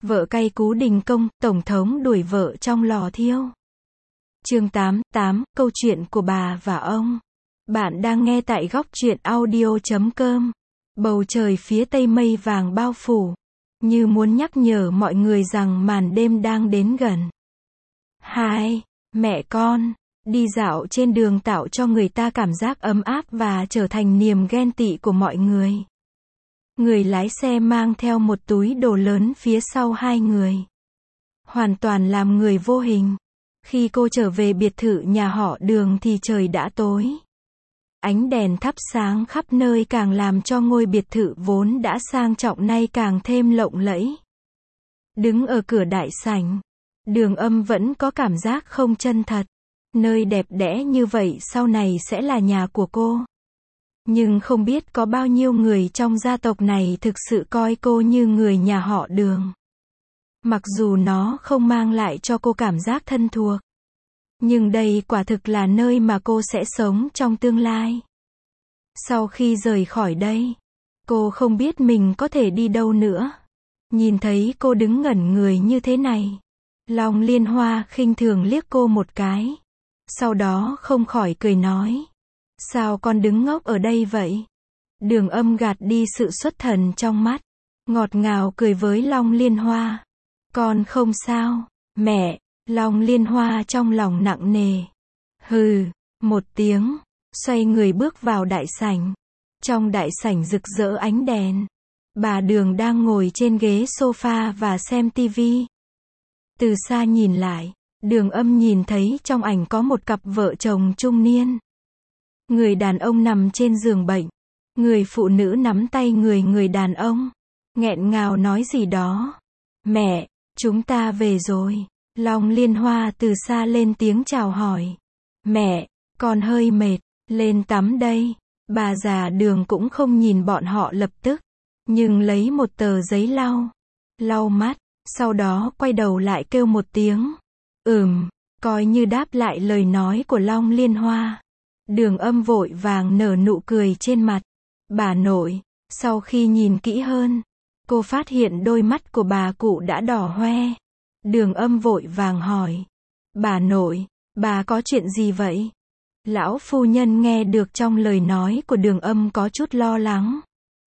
Vợ cay cú đình công, tổng thống đuổi vợ trong lò thiêu. Chương 8, câu chuyện của bà và ông. Bạn đang nghe tại góc truyện audio.com. Bầu trời phía tây mây vàng bao phủ, như muốn nhắc nhở mọi người rằng màn đêm đang đến gần. Hai mẹ con đi dạo trên đường tạo cho người ta cảm giác ấm áp và trở thành niềm ghen tị của mọi người. Người lái xe mang theo một túi đồ lớn phía sau hai người, hoàn toàn làm người vô hình. Khi cô trở về biệt thự nhà họ Đường thì trời đã tối. Ánh đèn thắp sáng khắp nơi càng làm cho ngôi biệt thự vốn đã sang trọng nay càng thêm lộng lẫy. Đứng ở cửa đại sảnh, Đường Âm vẫn có cảm giác không chân thật. Nơi đẹp đẽ như vậy sau này sẽ là nhà của cô. Nhưng không biết có bao nhiêu người trong gia tộc này thực sự coi cô như người nhà họ Đường. Mặc dù nó không mang lại cho cô cảm giác thân thuộc, nhưng đây quả thực là nơi mà cô sẽ sống trong tương lai. Sau khi rời khỏi đây, cô không biết mình có thể đi đâu nữa. Nhìn thấy cô đứng ngẩn người như thế này, Long Liên Hoa khinh thường liếc cô một cái. Sau đó không khỏi cười nói: "Sao con đứng ngốc ở đây vậy?" Đường Âm gạt đi sự xuất thần trong mắt, ngọt ngào cười với Long Liên Hoa: "Con không sao, mẹ." Long Liên Hoa trong lòng nặng nề. Hừ, một tiếng, xoay người bước vào đại sảnh. Trong đại sảnh rực rỡ ánh đèn. Bà Đường đang ngồi trên ghế sofa và xem tivi. Từ xa nhìn lại, Đường Âm nhìn thấy trong ảnh có một cặp vợ chồng trung niên. Người đàn ông nằm trên giường bệnh, người phụ nữ nắm tay người đàn ông, nghẹn ngào nói gì đó. "Mẹ, chúng ta về rồi." Long Liên Hoa từ xa lên tiếng chào hỏi. "Mẹ, con hơi mệt, lên tắm đây." Bà già Đường cũng không nhìn bọn họ lập tức, nhưng lấy một tờ giấy lau mắt, sau đó quay đầu lại kêu một tiếng coi như đáp lại lời nói của Long Liên Hoa. Đường Âm vội vàng nở nụ cười trên mặt. "Bà nội." Sau khi nhìn kỹ hơn, cô phát hiện đôi mắt của bà cụ đã đỏ hoe. Đường Âm vội vàng hỏi: "Bà nội, bà có chuyện gì vậy?" Lão phu nhân nghe được trong lời nói của Đường Âm có chút lo lắng.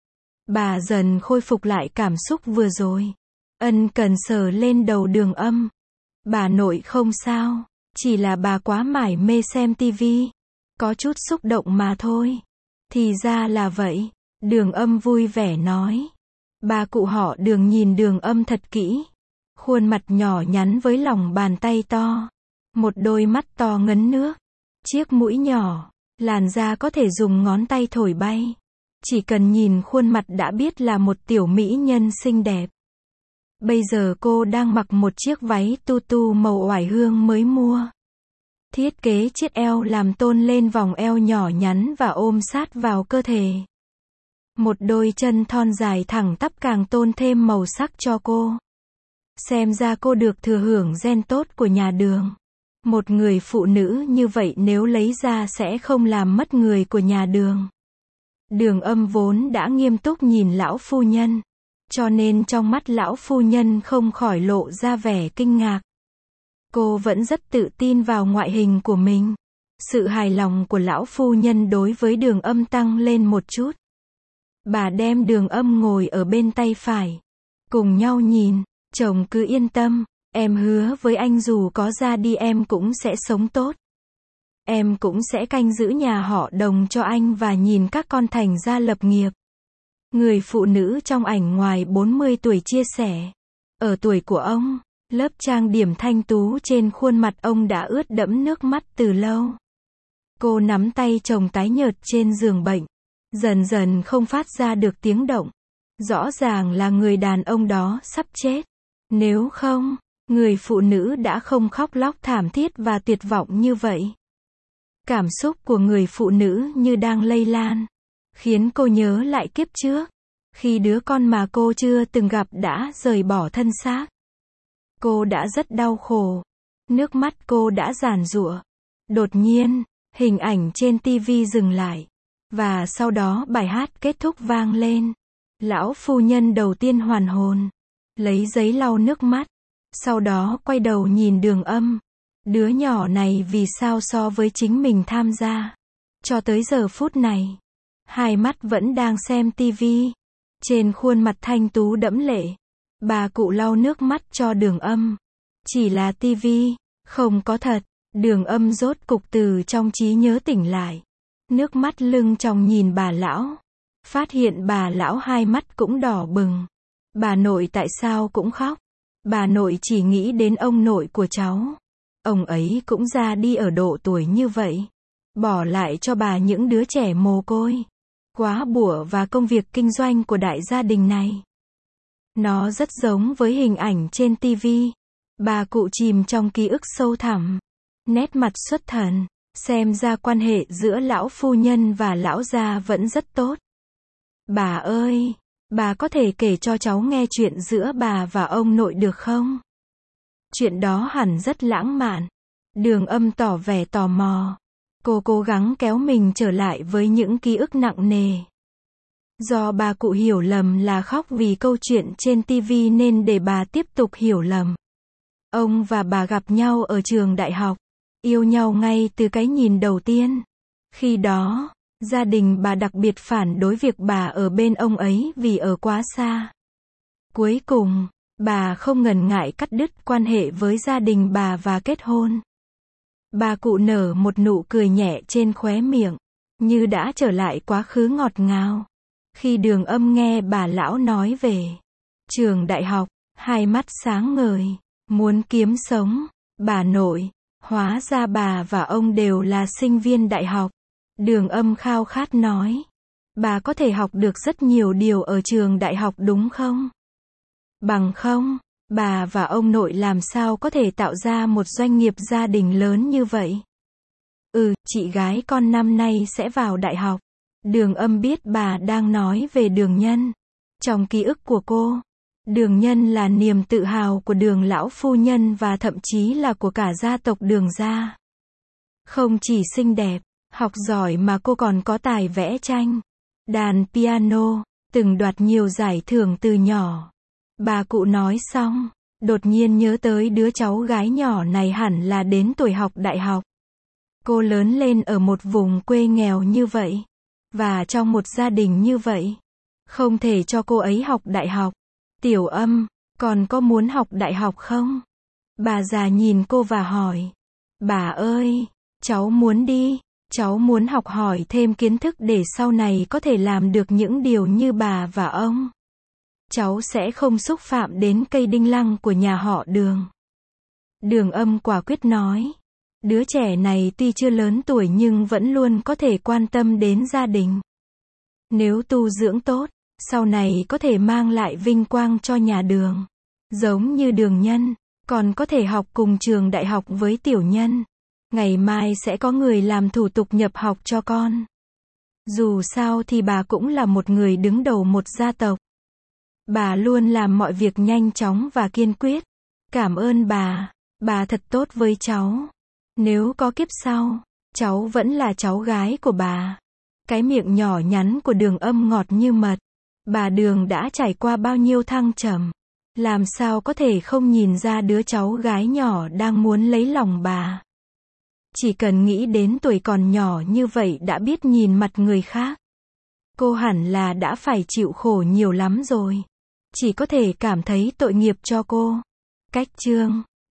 Bà dần khôi phục lại cảm xúc vừa rồi, ân cần sờ lên đầu Đường Âm. "Bà nội không sao, chỉ là bà quá mải mê xem tivi, có chút xúc động mà thôi." "Thì ra là vậy." Đường Âm vui vẻ nói. Bà cụ họ Đường nhìn Đường Âm thật kỹ. Khuôn mặt nhỏ nhắn với lòng bàn tay to, một đôi mắt to ngấn nước, chiếc mũi nhỏ, làn da có thể dùng ngón tay thổi bay. Chỉ cần nhìn khuôn mặt đã biết là một tiểu mỹ nhân xinh đẹp. Bây giờ cô đang mặc một chiếc váy tutu màu oải hương mới mua. Thiết kế chiếc eo làm tôn lên vòng eo nhỏ nhắn và ôm sát vào cơ thể. Một đôi chân thon dài thẳng tắp càng tôn thêm màu sắc cho cô. Xem ra cô được thừa hưởng gen tốt của nhà Đường. Một người phụ nữ như vậy nếu lấy ra sẽ không làm mất người của nhà Đường. Đường Âm vốn đã nghiêm túc nhìn lão phu nhân, cho nên trong mắt lão phu nhân không khỏi lộ ra vẻ kinh ngạc. Cô vẫn rất tự tin vào ngoại hình của mình. Sự hài lòng của lão phu nhân đối với Đường Âm tăng lên một chút. Bà đem Đường Âm ngồi ở bên tay phải, cùng nhau nhìn. "Chồng cứ yên tâm, em hứa với anh dù có ra đi em cũng sẽ sống tốt. Em cũng sẽ canh giữ nhà họ Đồng cho anh và nhìn các con thành gia lập nghiệp." Người phụ nữ trong ảnh ngoài 40 tuổi chia sẻ. Ở tuổi của ông, lớp trang điểm thanh tú trên khuôn mặt ông đã ướt đẫm nước mắt từ lâu. Cô nắm tay chồng tái nhợt trên giường bệnh, dần dần không phát ra được tiếng động. Rõ ràng là người đàn ông đó sắp chết. Nếu không, người phụ nữ đã không khóc lóc thảm thiết và tuyệt vọng như vậy. Cảm xúc của người phụ nữ như đang lây lan, khiến cô nhớ lại kiếp trước, khi đứa con mà cô chưa từng gặp đã rời bỏ thân xác. Cô đã rất đau khổ, nước mắt cô đã giàn giụa. Đột nhiên, hình ảnh trên tivi dừng lại, và sau đó bài hát kết thúc vang lên. Lão phu nhân đầu tiên hoàn hồn, lấy giấy lau nước mắt. Sau đó quay đầu nhìn Đường Âm. Đứa nhỏ này vì sao so với chính mình tham gia. Cho tới giờ phút này, hai mắt vẫn đang xem tivi. Trên khuôn mặt thanh tú đẫm lệ, bà cụ lau nước mắt cho Đường Âm. Chỉ là tivi, không có thật. Đường Âm rốt cục từ trong trí nhớ tỉnh lại. Nước mắt lưng tròng nhìn bà lão. Phát hiện bà lão hai mắt cũng đỏ bừng. Bà nội tại sao cũng khóc. Bà nội chỉ nghĩ đến ông nội của cháu. Ông ấy cũng ra đi ở độ tuổi như vậy. Bỏ lại cho bà những đứa trẻ mồ côi. Quá bủa và công việc kinh doanh của đại gia đình này. Nó rất giống với hình ảnh trên tivi. Bà cụ chìm trong ký ức sâu thẳm. Nét mặt xuất thần. Xem ra quan hệ giữa lão phu nhân và lão gia vẫn rất tốt. Bà ơi, bà có thể kể cho cháu nghe chuyện giữa bà và ông nội được không? Chuyện đó hẳn rất lãng mạn. Đường Âm tỏ vẻ tò mò. Cô cố gắng kéo mình trở lại với những ký ức nặng nề. Do bà cụ hiểu lầm là khóc vì câu chuyện trên tivi nên để bà tiếp tục hiểu lầm. Ông và bà gặp nhau ở trường đại học. Yêu nhau ngay từ cái nhìn đầu tiên. Khi đó, gia đình bà đặc biệt phản đối việc bà ở bên ông ấy vì ở quá xa. Cuối cùng, bà không ngần ngại cắt đứt quan hệ với gia đình bà và kết hôn. Bà cụ nở một nụ cười nhẹ trên khóe miệng, như đã trở lại quá khứ ngọt ngào. Khi Đường Âm nghe bà lão nói về trường đại học, hai mắt sáng ngời, muốn kiếm sống. Bà nội, hóa ra bà và ông đều là sinh viên đại học. Đường Âm khao khát nói. Bà có thể học được rất nhiều điều ở trường đại học đúng không? Bằng không, bà và ông nội làm sao có thể tạo ra một doanh nghiệp gia đình lớn như vậy? Chị gái con năm nay sẽ vào đại học. Đường Âm biết bà đang nói về Đường Nhân. Trong ký ức của cô, Đường Nhân là niềm tự hào của Đường lão phu nhân và thậm chí là của cả gia tộc Đường gia. Không chỉ xinh đẹp, học giỏi mà cô còn có tài vẽ tranh, đàn piano, từng đoạt nhiều giải thưởng từ nhỏ. Bà cụ nói xong, đột nhiên nhớ tới đứa cháu gái nhỏ này hẳn là đến tuổi học đại học. Cô lớn lên ở một vùng quê nghèo như vậy, và trong một gia đình như vậy. Không thể cho cô ấy học đại học. Tiểu Âm, còn có muốn học đại học không? Bà già nhìn cô và hỏi. Bà ơi, cháu muốn đi. Cháu muốn học hỏi thêm kiến thức để sau này có thể làm được những điều như bà và ông. Cháu sẽ không xúc phạm đến cây đinh lăng của nhà họ Đường. Đường Âm quả quyết nói. Đứa trẻ này tuy chưa lớn tuổi nhưng vẫn luôn có thể quan tâm đến gia đình. Nếu tu dưỡng tốt, sau này có thể mang lại vinh quang cho nhà Đường. Giống như Đường Nhân, còn có thể học cùng trường đại học với Tiểu Nhân. Ngày mai sẽ có người làm thủ tục nhập học cho con. Dù sao thì bà cũng là một người đứng đầu một gia tộc. Bà luôn làm mọi việc nhanh chóng và kiên quyết. Cảm ơn bà thật tốt với cháu. Nếu có kiếp sau, cháu vẫn là cháu gái của bà. Cái miệng nhỏ nhắn của Đường Âm ngọt như mật. Bà Đường đã trải qua bao nhiêu thăng trầm. Làm sao có thể không nhìn ra đứa cháu gái nhỏ đang muốn lấy lòng bà. Chỉ cần nghĩ đến tuổi còn nhỏ như vậy đã biết nhìn mặt người khác. Cô hẳn là đã phải chịu khổ nhiều lắm rồi. Chỉ có thể cảm thấy tội nghiệp cho cô. Cách chương